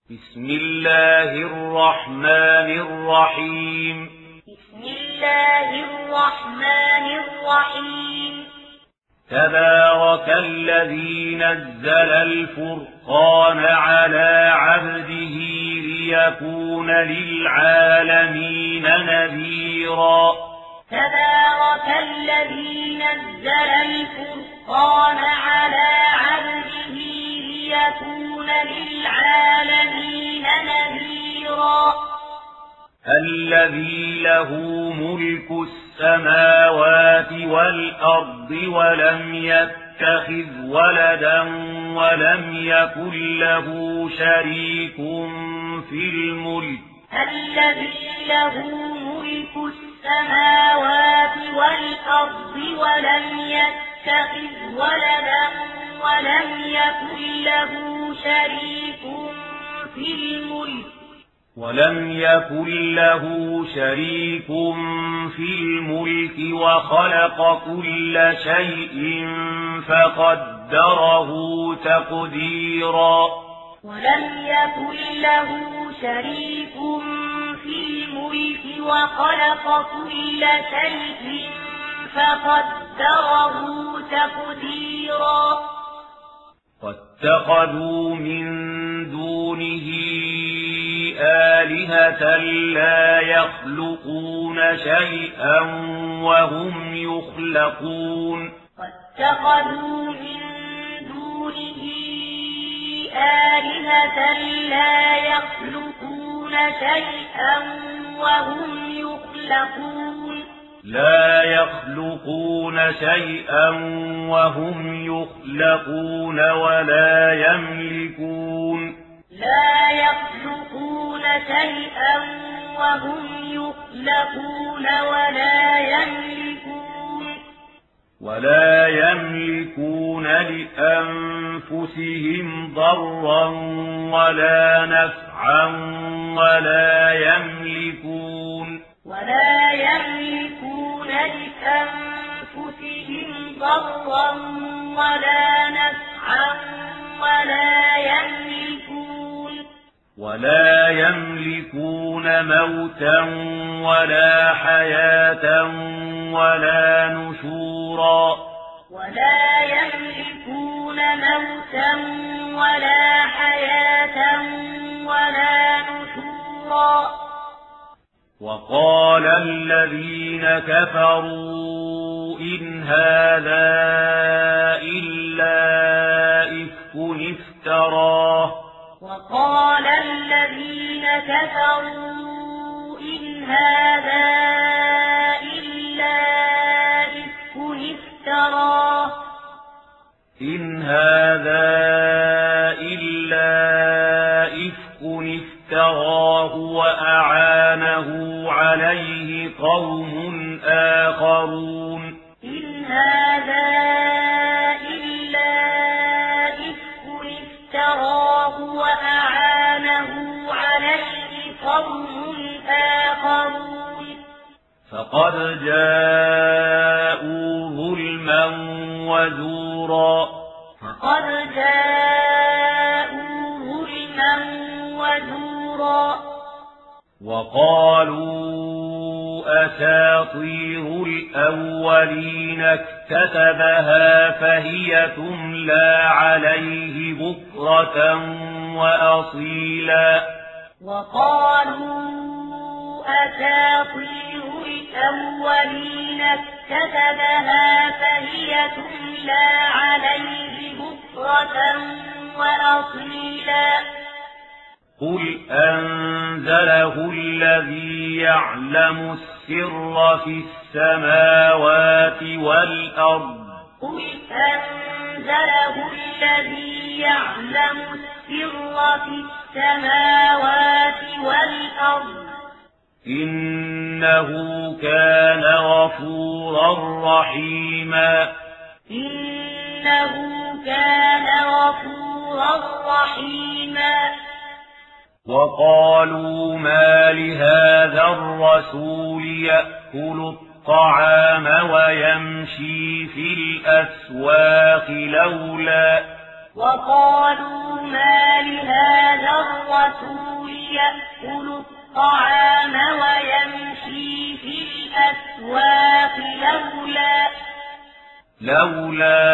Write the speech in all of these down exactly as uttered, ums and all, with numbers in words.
بسم الله الرحمن الرحيم بسم الله الرحمن الرحيم تبارك الذي نزل الفرقان على عبده ليكون للعالمين نذيرا تبارك الذي نزل الفرقان على عبده ليكون للعالمين نذيرا الذي له ملك السماوات والأرض ولم يتخذ ولدا ولم يكن له شريك في الملك الذي له ملك السماوات والأرض ولم يتخذ ولدا ولم يكن له شريك في الملك ولم يكن له شريك في الملك وخلق كل شيء فقدره تقديرا ولم يكن له شريك في الملك وخلق كل شيء فقدره تقديرا واتخذوا من دونه آلهة لا يخلقون شيئا وهم يخلقون واتخذوا من دونه آلهة لا يخلقون شيئا وهم يخلقون لا يخلقون شيئا وهم يخلقون ولا يملكون لا يخلقون شيئا وهم يخلقون ولا يملكون ولا يملكون لأنفسهم ضرا ولا نفعا ولا يملكون ولا يملكون لأنفسهم ضرا ولا نفعا ولا يملكون ولا يملكون موتا ولا حياة ولا نشورا ولا يملكون موتا ولا حياة ولا نشورا وقال الذين كفروا إن هذا إلا إفك افتراه وقال الذين كفروا إن هذا إلا إفك افتراه إن هذا إلا إفك افتراه وأعانه عليه قوم آخرون إن هذا إلا إفك افتراه وأعانه عليه قوم آخرون فقد جاءوا ظلما وزورا فقد جاءوا ظلما وزورا وقالوا أساطير الأولين اكتتبها فهي تملى عليه بكرة وأصيلا وقالوا أساطير الأولين اكتتبها فهي تملى عليه بكرة وأصيلا قل أنزله الذي يعلم السر في السماوات والأرض قل أنزله الذي يعلم السر في السماوات والأرض إنه كان غفورا رحيما إنه كان غفورا رحيما وقالوا ما لهذا الرسول يأكل الطعام ويمشي في الأسواق لولا وقالوا ما لهذا الرسول يأكل الطعام ويمشي في الأسواق لولا لولا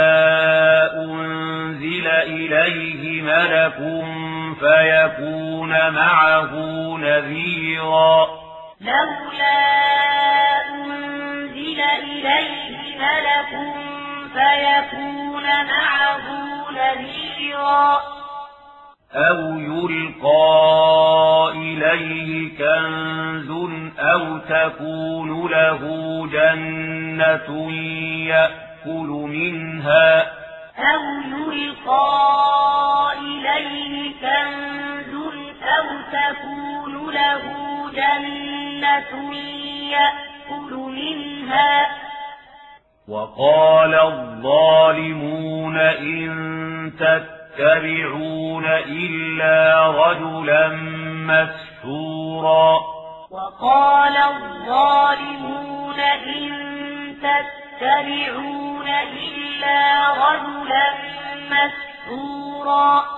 أنزل إليه ملك فيكون معه نذيرا لولا أنزل إليه ملك فيكون معه نذيرا أو يلقى إليه كنز أو تكون له جنة يأكل منها أو يلقى إليه كنز أو تكون له جنة يأكل منها وقال الظالمون إن تتبعون إلا رجلا مسحورا وقال الظالمون إن تتبعون إلا رجلا مسحورا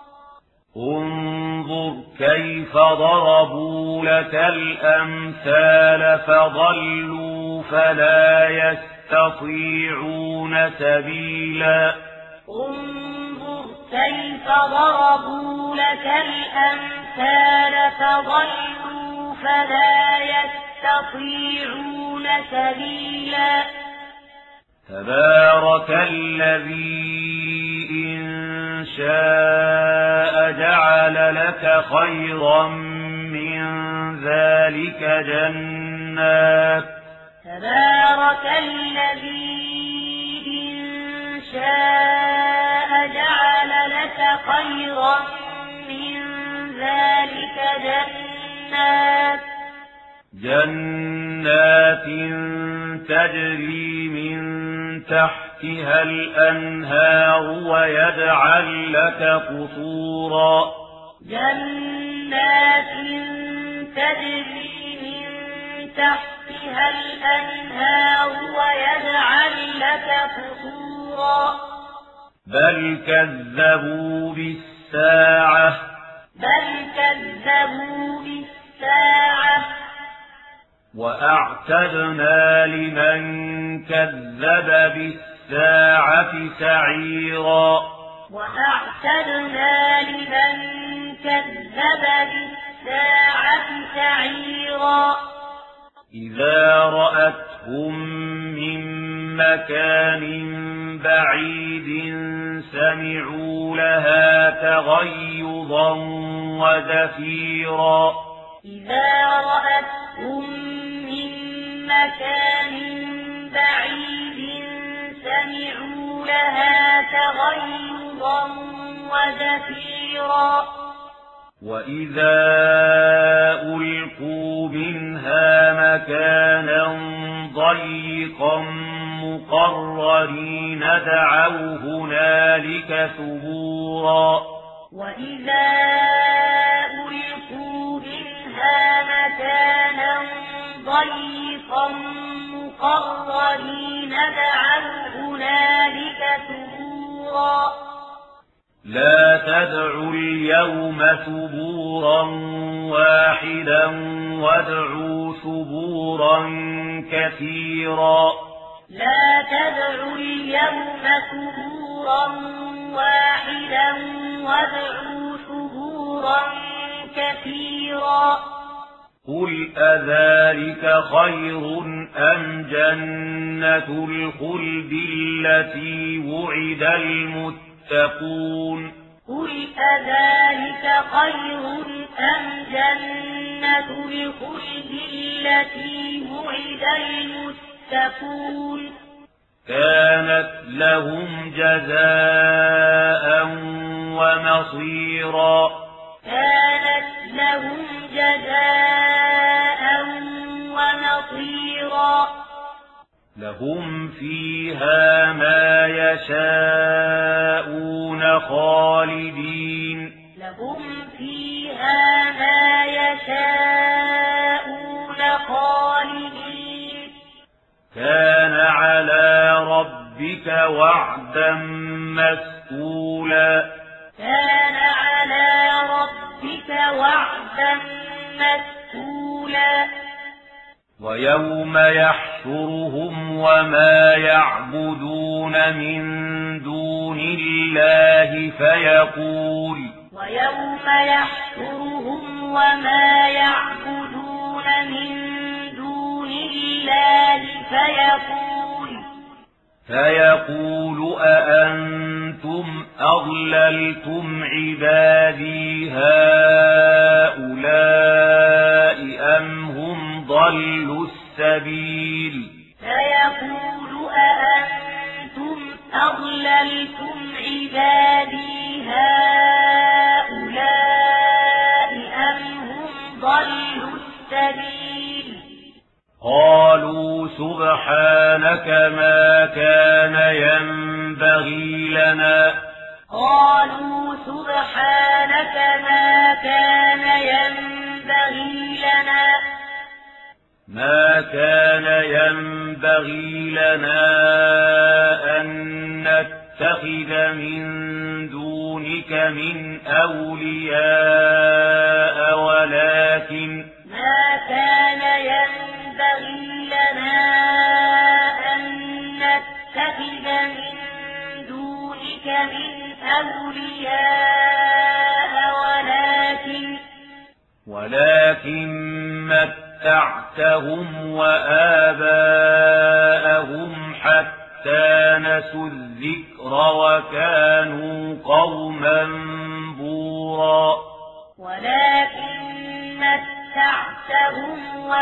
انظر كيف ضربوا لك الأمثال فضلوا فلا يستطيعون سبيلا انظر كيف ضربوا لك الأمثال فضلوا فلا يستطيعون سبيلا تبارك الذي إن شاء جعل لك خيرا من ذلك جنات تبارك الذي إن شاء جعل لك خيرا من ذلك جنات جنات تجري من تحتها الأنهار ويجعل لك قصورا جنات تجري من تحتها الأنهار ويجعل لك قصورا بل كذبوا بالساعة بل كذبوا بالساعة وأعتدنا لمن كذب بالساعة سعيرا وأعتدنا لمن كذب بالساعة سعيرا إذا رأتهم من مكان بعيد سمعوا لها تغيظا وزفيرا إذا رأتهم من مكان بعيد سمعوا لها تغيظا وزفيرا وإذا ألقوا منها مكانا ضيقا مقررين دعوا هنالك ثبورا وإذا ألقوا منها مكانا ضيقا مقررين دعوا هنالك ثبورا لا تدعوا اليوم ثبورا واحدا وادعوا ثبورا كثيرا لا تدعوا اليوم ثبورا واحدا وادعوا ثبورا كثيرا قل أذلك خير أم جنة الخلد التي وعد المتقون قل أذلك خير أم جنة الخلد التي وعد المتقون كانت لهم جزاء ومصيرا كانت لهم جزاء ونصيرا لهم فيها ما يشاءون خالدين لهم فيها ما يشاءون خالدين كان على ربك وعدا مسئولا كان على ربك وعدا مسئولا ويوم يحشرهم وما يعبدون من دون الله فيقول ويوم يحشرهم وما يعبدون من دون الله فيقول فيقول أأنتم أضللتم عبادي هؤلاء أم هم ضلوا السبيل فيقول أأنتم أضللتم عبادي هؤلاء أم هم ضلوا السبيل قالوا سبحانك ما كان ينبغي لنا قالوا سبحانك ما كان ينبغي لنا ما كان ينبغي لنا أن نتخذ من دونك من أولياء ولكن ما كان ينبغي لنا أن نتخذ من دونك من أولياء ولكن ولكن متعتهم وآباءهم حتى نسوا الذكر وكانوا قوما بورا ولكن متعتهم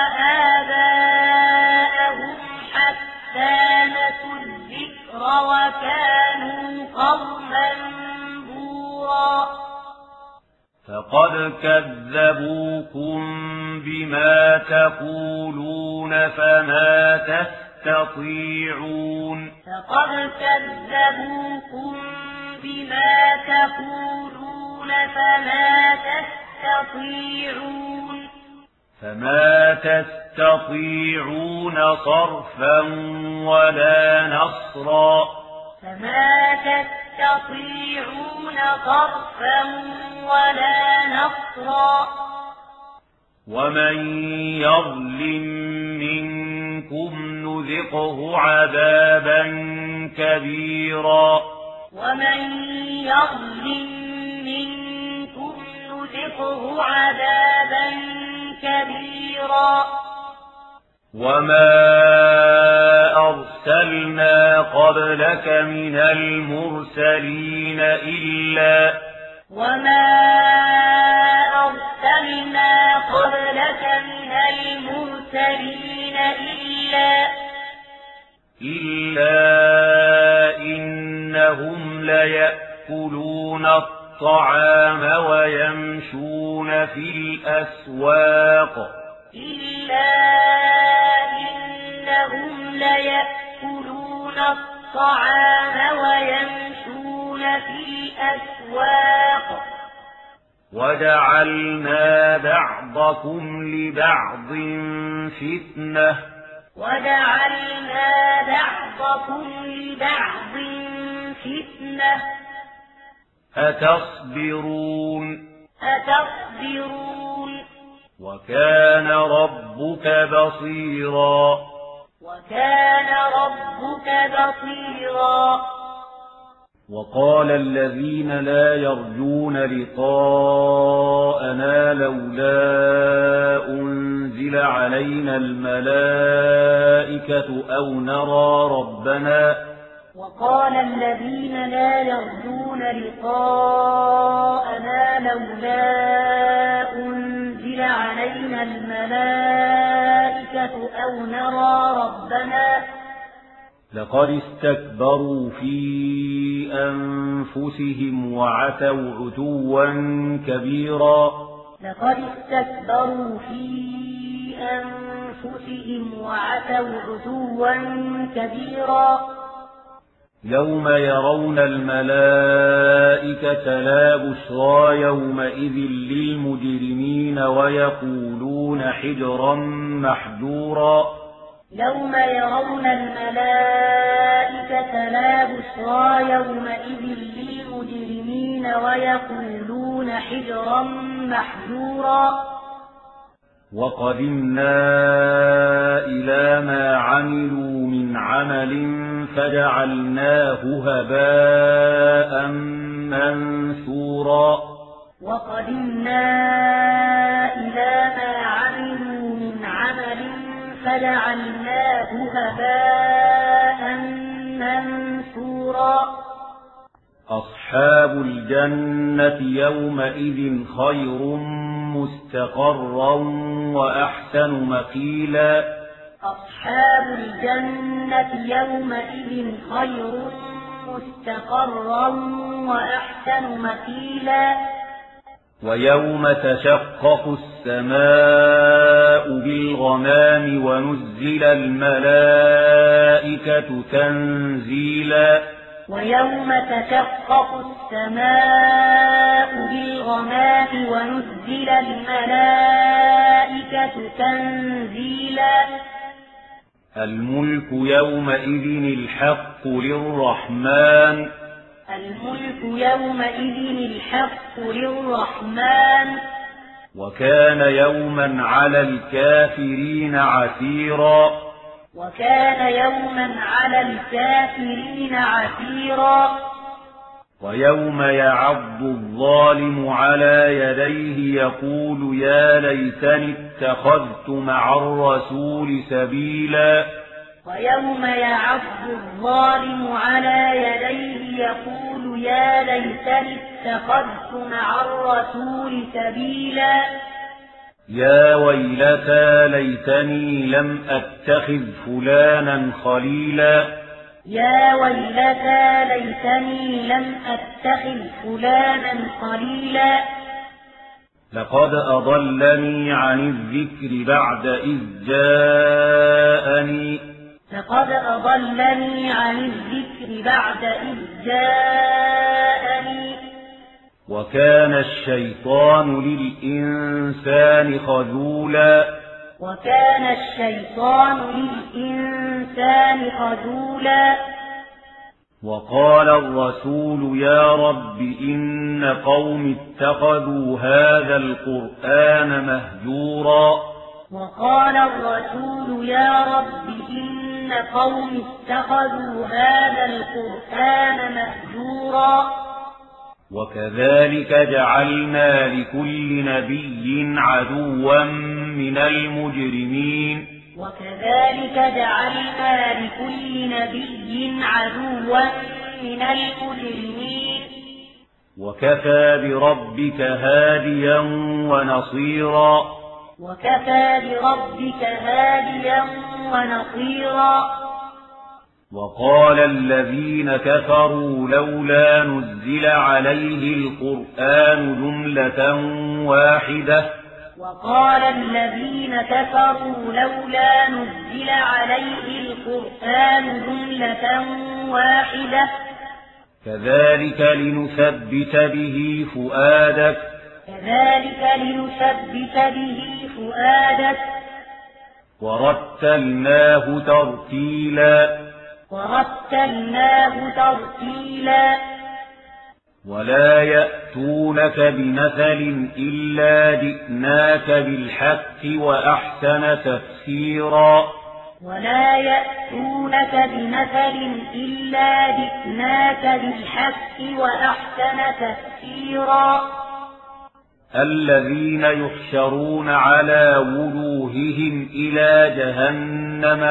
وآباءهم حتى نسوا الذكر وكانوا قوما بورا فقد كذبوكم بما تقولون فما تستطيعون فقد كذبوكم بما تقولون فما تستطيعون فما تستطيعون صرفا ولا نصرا فما تستطيعون صرفا ولا نصرا ومن يظلم منكم نذقه عذابا كبيرا ومن يظلم منكم نذقه عذابا كبيرا وما أرسلنا قبلك من المرسلين إلا وما أرسلنا قبلك من المرسلين إلا إلا إنهم ليأكلون الطعام ويمشون في الأسواق إلا إنهم ليأكلون الطعام ويمشون في الأسواق وجعلنا بعضكم لبعض فتنة وجعلنا بعضكم لبعض فتنة أتصبرون أتصبرون وكان ربك بصيرا وكان ربك بصيرا وقال الذين لا يرجون لقاءنا لولا أنزل علينا الملائكة أو نرى ربنا وقال الذين لا يرجون لقاءنا لولا أنزل علينا الملائكة أو نرى ربنا لقد استكبروا في أنفسهم وعتوا عتوا كبيرا لقد استكبروا في أنفسهم وعتوا عتوا كبيرا يوم يرون الملائكة لا بشرى يومئذ للمجرمين ويقولون حجرا محجورا يوم يرون الملائكة لا بشرى يومئذ للمجرمين ويقولون ويقولون حجرا محجورا وقدمنا إلى ما عملوا من عمل فجعلناه هباء منثورا وقدمنا إلى ما عملوا من عمل فجعلناه هباء منثورا أصحاب الجنة يومئذ خير مستقرا وأحسن مقيلا أصحاب الجنة يومئذ خير مستقرا وأحسن مقيلا ويوم تشقق السماء بالغمام ونزل الملائكة تنزيلا ويوم تشقق السماء بالغمام ونزل الملائكة تنزيلا الملك يومئذ الحق للرحمن الملك يومئذ الحق للرحمن وكان يوما على الكافرين عسيرا وكان يوما على الكافرين عسيرا ويوم يعض الظالم على يديه يقول يا ليتني اتخذت مع الرسول سبيلا ويوم يعض الظالم على يديه يقول يا ليتني اتخذت مع الرسول سبيلا يا ويلتى ليتني لم أتخذ فلانا خليلا يا ويلتى ليتني لم أتخذ فلانا خليلا لقد أضلني عن الذكر بعد إذ جاءني لقد أضلني عن الذكر بعد إذ جاءني وكان الشيطان للإنسان خذولا وكان الشيطان للإنسان خذولا وقال الرسول يا رب إن قوم اتخذوا هذا القرآن مهجورا وقال الرسول يا رب إن قوم اتخذوا هذا القرآن مهجورا وكذلك جعلنا لكل نبي عدوا من المجرمين وكذلك جعلنا لكل نبي عدوا من المجرمين وكفى بربك هاديا ونصيرا وكفى بربك هاديا ونصيرا وقال الذين كفروا لولا نزل عليه القرآن جملة واحدة وقال الذين كفروا لولا نزل عليه القرآن جملة واحدة كذلك لنثبت به فؤادك كذلك لنثبت به فؤادك ورتلناه ترتيلا ورتلناه ترتيلا ولا يأتونك بمثل إلا جئناك بالحق وأحسن تفسيرا ولا يأتونك بمثل إلا جئناك بالحق وأحسن تفسيرا الذين يحشرون على وجوههم إلى جهنم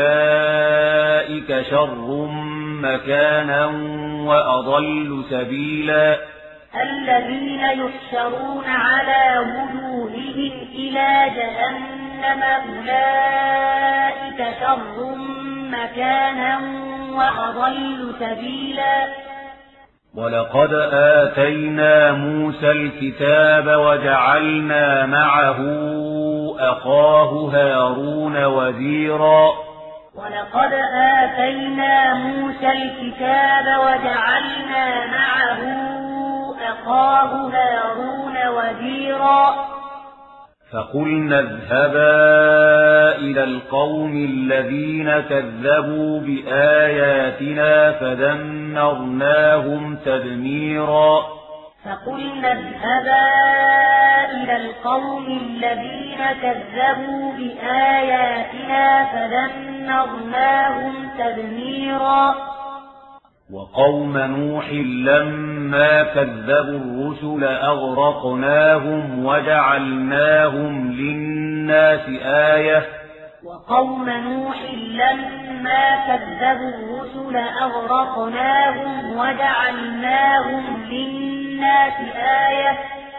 أولئك شر مكانا وأضل سبيلا الذين يحشرون على وجوههم إلى جهنم أولئك شر مكانا وأضل سبيلا ولقد آتينا موسى الكتاب وجعلنا معه أخاه هارون وزيرا ولقد آتينا موسى الكتاب وجعلنا معه أخاه هارون وزيرا فقلنا اذهبا إلى القوم الذين كذبوا بآياتنا فدمرناهم تدميرا فقلنا اذهبا إلى القوم الذين كذبوا بآياتنا فدمرناهم تدميرا وقوم نوح لما كذبوا الرسل أغرقناهم وجعلناهم للناس آية وقوم نوح لما كذبوا الرسل أغرقناهم وجعلناهم للناس آية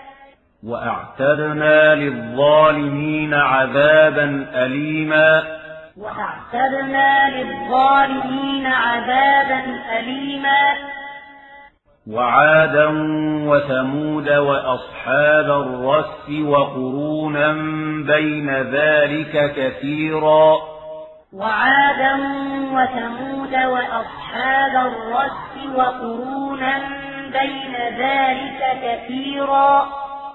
وأعتدنا للظالمين عذابا أليما وأعتدنا للظالمين عذابا أليما وعادا وثمود وأصحاب الرس وقرونا بين ذلك كثيرا وعادا وثمود وأصحاب الرس وقرونا بين ذلك كثيرا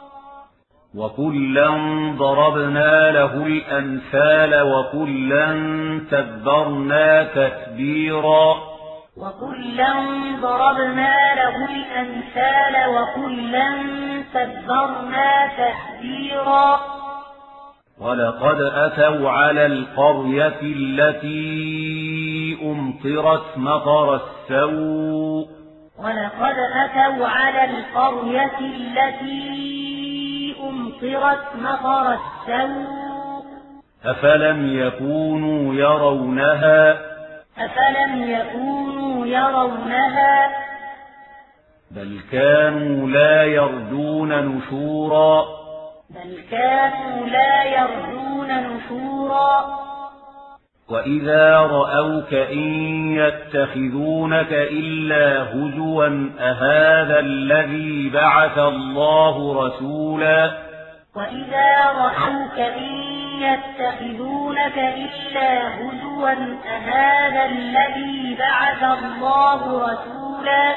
وكلا ضربنا له الأمثال وكلا تبرنا تتبيرا وكلا ضربنا له الأمثال وكلا تبرنا تتبيرا ولقد أتوا على القرية التي أمطرت مطر السوء ولقد أتوا على القرية التي أمطرت مطر السوء أفلم يكونوا يرونها أفلم يكونوا يرونها بل كانوا لا يرجون نشورا بل كانوا لا يرجون نشورا وإذا رأوك إن يتخذونك إلا هزوا أهذا الذي بعث الله رسولا وإذا رأوك إن يتخذونك إلا هزوا أهذا الذي بعث الله رسولا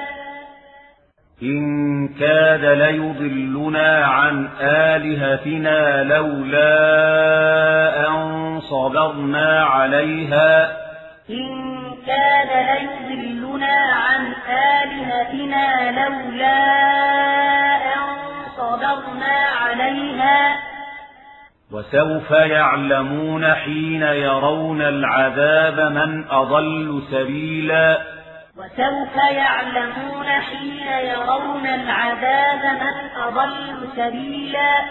إن كاد ليضلنا عن آلهتنا لولا أن صبرنا عليها إن كاد ليضلنا عن آلهتنا لولا أن صبرنا عليها وسوف يعلمون حين يرون العذاب من أضل سبيلا وسوف يعلمون حين يرون العذاب من أضل سبيلا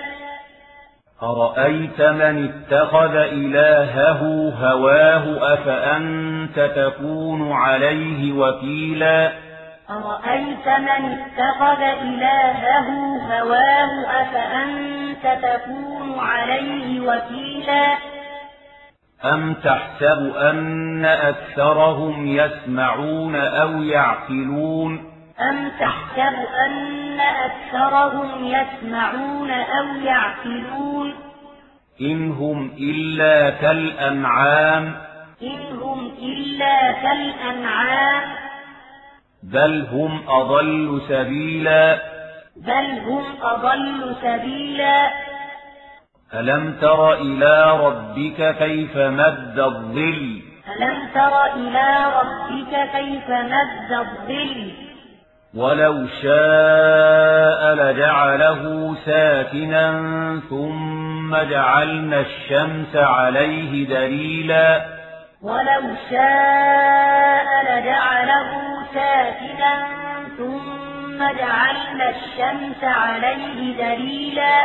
أرأيت من اتخذ إلهه هواه أفأنت تكون عليه وكيلا أرأيت من اتخذ إلهه هواه أفأنت تكون عليه وكيلا أم تحسب أن أكثرهم يسمعون أو يعقلون أم تحسب أن أكثرهم يسمعون أو يعقلون إن هم إلا كالأنعام إن هم إلا كالأنعام بل هم أضل سبيلا بل هم أضل سبيلا ألم تر إلى ربك كيف مد الظل ألم تر إلى ربك كيف مد الظل ولو شاء لجعله ساكنا ثم جعلنا الشمس عليه دليلا ولو شاء لجعله ساكنا ثم جعلنا الشمس عليه دليلا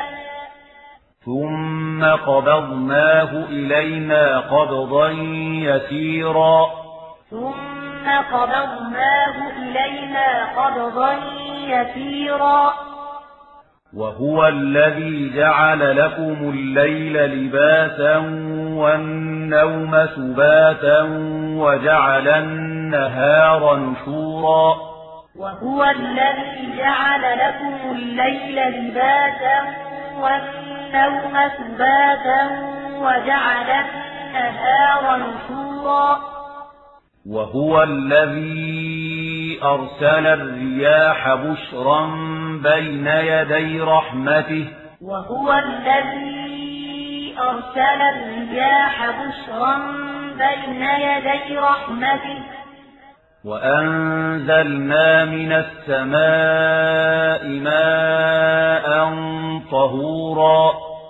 ثم قبضناه إلينا قبضا يسيرا ثم قبضناه إلينا قبضا يسيرا وهو الذي جعل لكم الليل لباسا والنوم سباتا وجعل النهار نشورا وهو الذي جعل لكم الليل لباسا والنوم سباتا وجعل النهار نشورا وهو الذي أرسل الرياح بشرا بين يدي رحمته وهو الذي أرسل الرياح بشرا بين يدي رحمته وأنزلنا من السماء ماء طهورا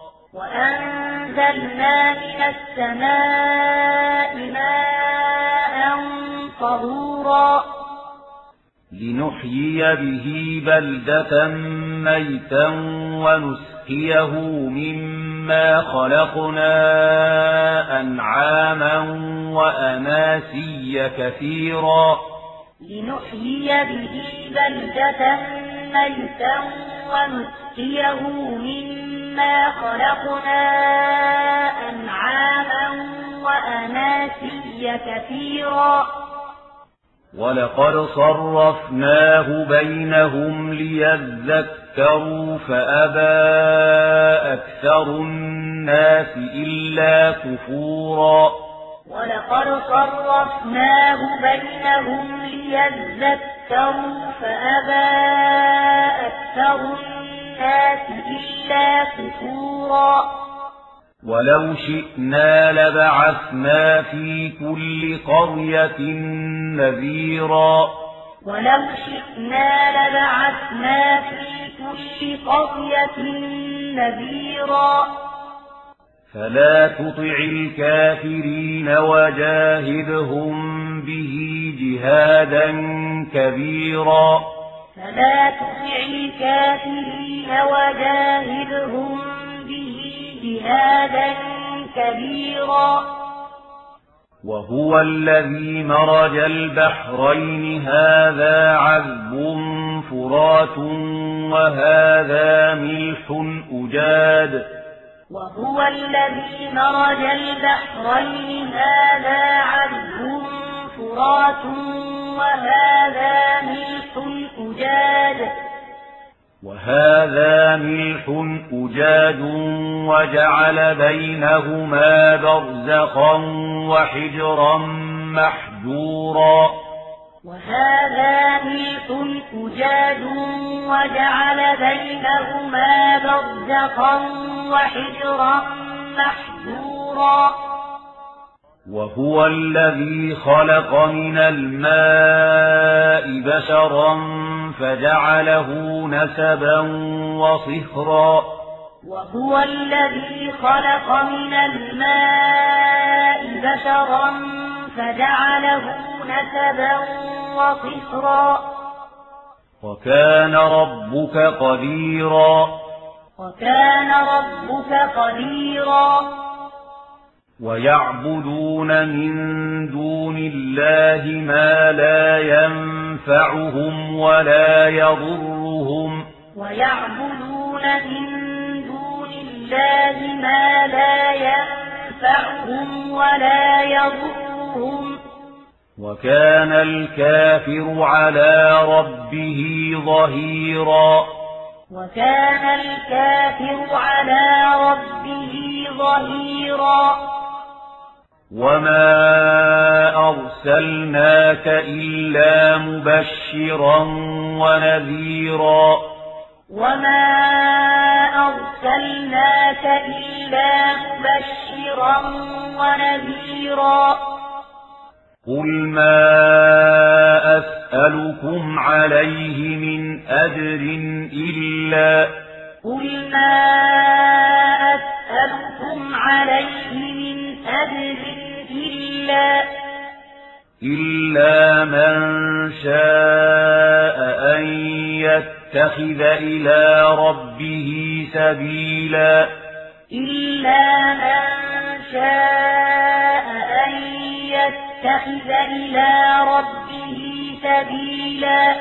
وأنزلنا من السماء ماء طهورا لنحيي به بلدة ميتا ونسقيه مما خلقنا أنعاما وأناسيا كثيرا لنحيي به بلدة ميتا ونسقيه مما خلقنا أنعاما وأناسيا كثيرا ولقد صرفناه بينهم ليذكروا فأبى أكثر الناس إلا كفورا ولقد صرفناه بينهم ليذكروا فأبى أكثر الناس إلا كفورا ولو شئنا لبعثنا في كل قرية نذيرا ولو شئنا لبعثنا في كل قرية نذيرا فلا تطع الكافرين وجاهدهم به جهادا كبيرا فلا تطع الكافرين وجاهدهم به جهادا كبيرا وهو الذي مرج البحرين هذا عذب فرات وهذا ملح أجاد وهو الذي مرج البحرين هذا عذب فرات وهذا ملح أجاد وهذا ملح أجاد وجعل بينهما برزخا وحجرا محجورا وهذا ملح أجاد وجعل بينهما برزخا وحجرا محجورا وهو الذي خلق من الماء بشرا فجعله نسبا وصهرا وهو الذي خلق من الماء بشرا فجعله نسبا وصهرا وكان ربك قديرا وكان ربك قديرا ويعبدون من دون الله ما لا ينفعهم ولا يضرهم ويعبدون من دون الله ما لا ينفعهم ولا يضرهم وكان الكافر على ربه ظهيرا وكان الكافر على ربه ظهيرا وما أرسلناك إلا مبشرا ونذيرا وما أرسلناك إلا مبشرا ونذيرا قل ما أسألكم عليه من أجر إلا قل ما أسألكم عليه من أجر إلا إلا من شاء أن يتخذ إلى ربه سبيلا إلا من شاء أن يتخذ إلى ربه سبيلا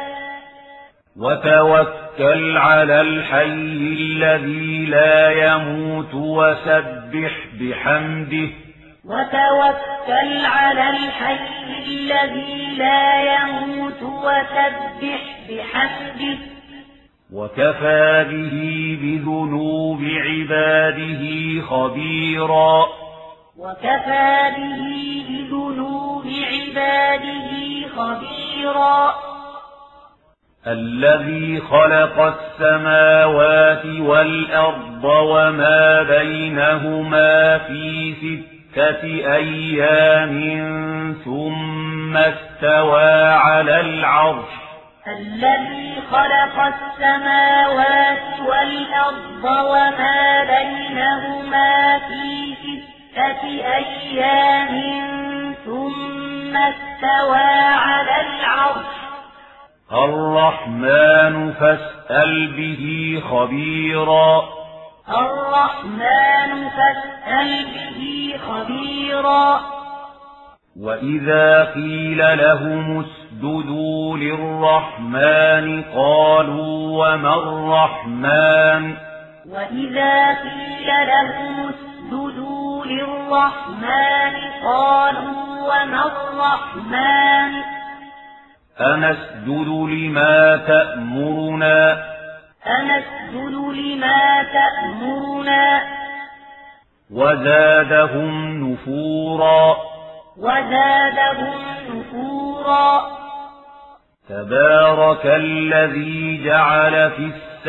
وتوكل على الحي الذي لا يموت وسبح بحمده وتوكل على الحي الذي لا يموت وسبح بحمده وكفى به بذنوب عباده خبيرا وكفى به بذنوب عباده خبيرا الذي خلق السماوات والأرض وما بينهما في ستة ستة أيام ثم استوى على العرش الذي خلق السماوات والأرض وما بينهما في ستة أيام ثم استوى على العرش الرحمن فاسأل به خبيرا الرحمن فاسأل به خبيرا وإذا قيل لهم اسجدوا للرحمن قالوا وما الرحمن وإذا قيل لهم اسجدوا للرحمن قالوا وما الرحمن أنسجد لما تأمرنا أنسجد لما تأمرنا وزادهم نفورا وزادهم نفورا تبارك الذي جعل في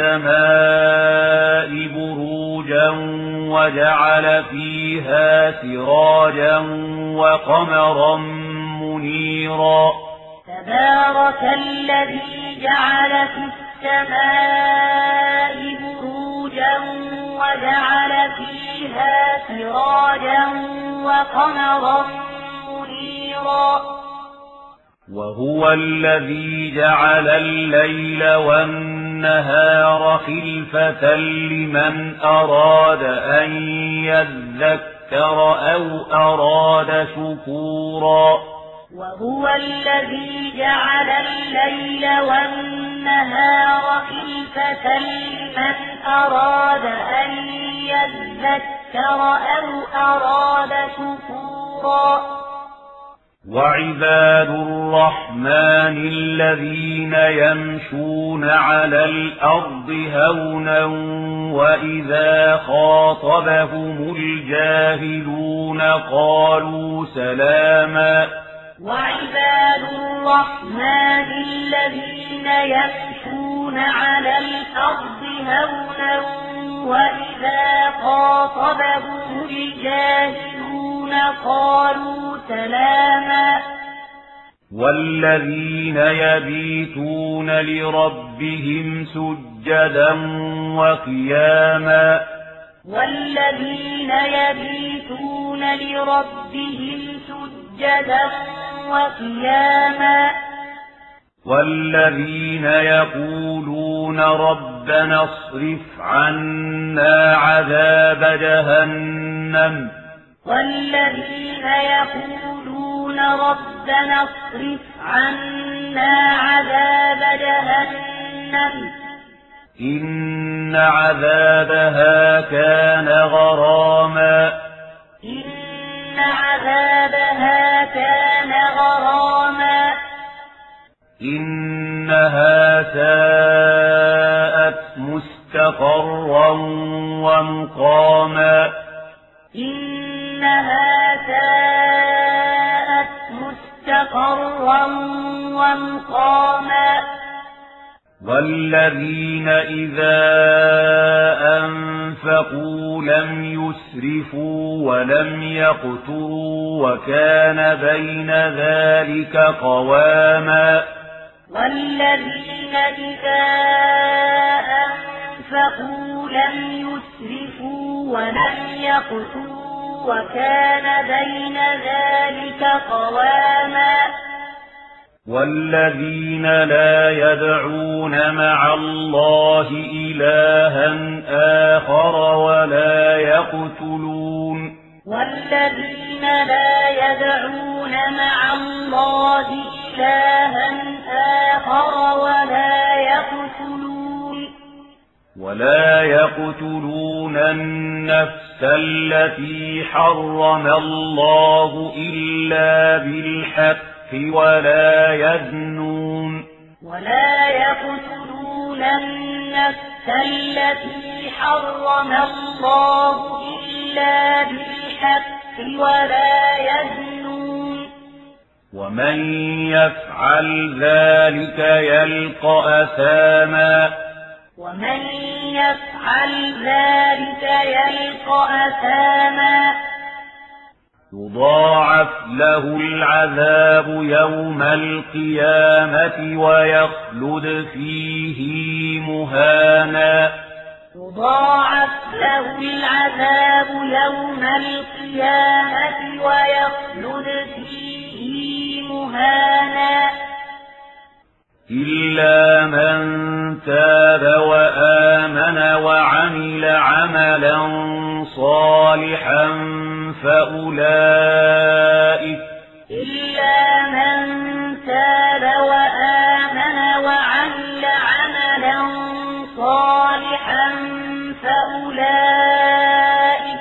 السماء بروجا وجعل فيها سراجا وقمرا منيرا تبارك الذي جعل في السماء بروجا وجعل فيها سراجا وقمرا منيرا وهو الذي جعل الليل والنهار خلفة لمن أراد أن يذكر أو أراد شكورا وهو الذي جعل الليل والنهار خلفة لمن أراد أن يذكر أو أراد شكورا وعباد الرحمن الذين يمشون على الأرض هونا وإذا خاطبهم الجاهلون قالوا سلاما وعباد الرحمن الذين يمشون على الأرض هونا وإذا خاطبهم الجاهلون قالوا سلاما والذين يبيتون لربهم سجدا وقياما والذين يبيتون لربهم سجدا وقياما والذين يقولون ربنا اصرف عنا عذاب جهنم والذين يقولون ربنا اصرف عنا عذاب جهنم إن عذابها كان غراما إن عذابها كان غراما إنها ساءت مستقرا ومقاما إنها ساءت مستقرا ومقاما والذين إذا أنفقوا لم يسرفوا ولم يقتروا وكان بين ذلك قواما والذين إذا أنفقوا لم يسرفوا ولم يقتروا وكان بين ذلك قواما والذين لا يدعون مع الله إلها آخر ولا يقتلون والذين لا يدعون مع الله إلها آخر ولا يقتلون ولا يقتلون النفس التي حرم الله إلا بالحق ولا يزنون ولا يقتلون النفس التي حرم الله إلا بالحق ولا يزنون ومن يفعل ذلك يلقى أثاما ومن يفعل ذلك يلقى أثاما يضاعف له العذاب يوم القيامة ويخلد فيه مهانا يضاعف له العذاب يوم القيامة ويخلد فيه مهانا إلا من تاب وآمن وعمل عملا صالحا فأولئك إلا من تاب وآمن وعمل عملا صالحا فأولئك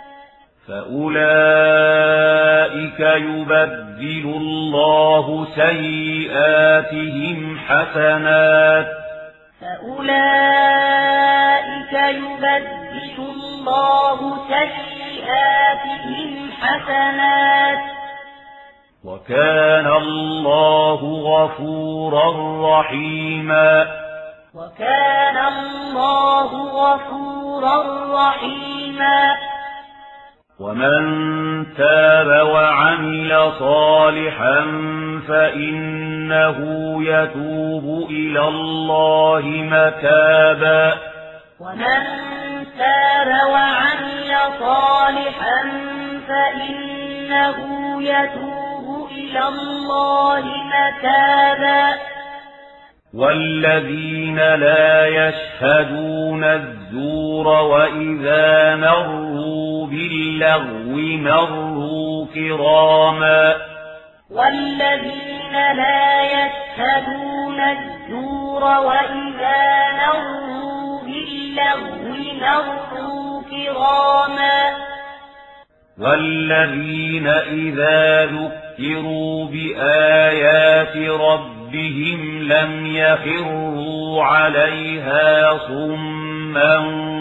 فأولئك يبدل الله سيئاتهم حسنات فأولئك يبدل الله سيئاتهم حسنات وكان الله غفورا رحيما وكان الله غفورا رحيما ومن تاب وعمل صالحا فإنه يتوب إلى الله متابا ومن تاب وعمل صالحا فإنه يتوب إلى الله متابا والذين لا يشهدون الزور وإذا مروا باللغو مروا كراما والذين لا يشهدون الزور وإذا مروا باللغو مروا كراما والذين إذا ذكروا بآيات ربهم لم يخروا عليها صما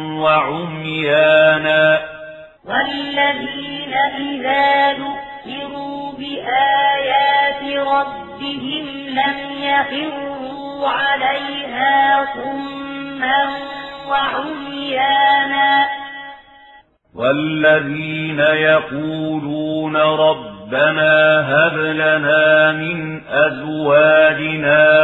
وعميانا والذين إذا ذكروا بآيات ربهم لم يخروا عليها صما وعميانا والذين يقولون ربنا هب لنا من أزواجنا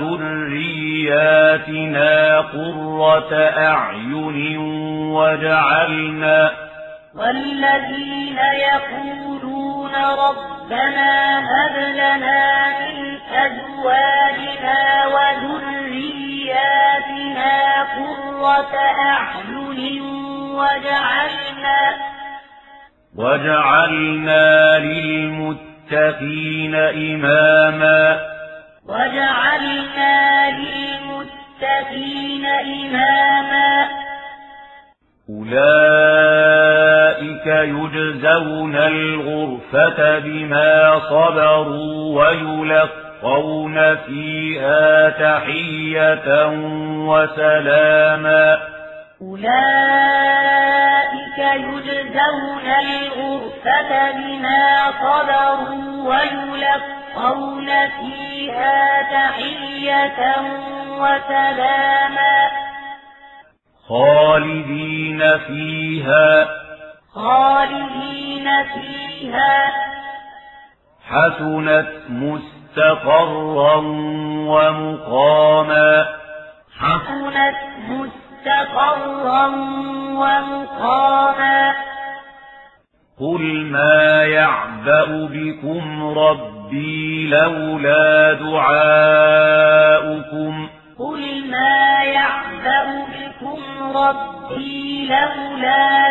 وذرياتنا قرة أعين وجعلنا والذين يقولون ربنا هب لنا من أزواجنا وذرياتنا قرة أعين وجعلنا وجعلنا للمتقين إماما وجعلنا للمتقين إماما أولئك يجزون الغرفة بما صبروا ويلقون فيها تحية وسلاما أولئك يجزون الغرفة بما صبروا ويلقون فيها تحية وسلاما خالدين فيها خالدين فيها حسنت مستقرا ومقاما حسنت مستقرا ومقاما قل ما يعبأ بكم ربي لولا دعاؤكم قل ما يعبأ بكم ربي لولا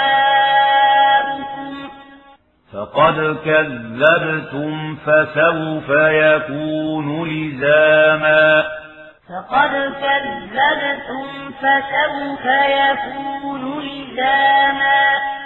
دعاؤكم فقد كذبتم فسوف يكون لزاما فقد كذبتم فسوف يكون لزاما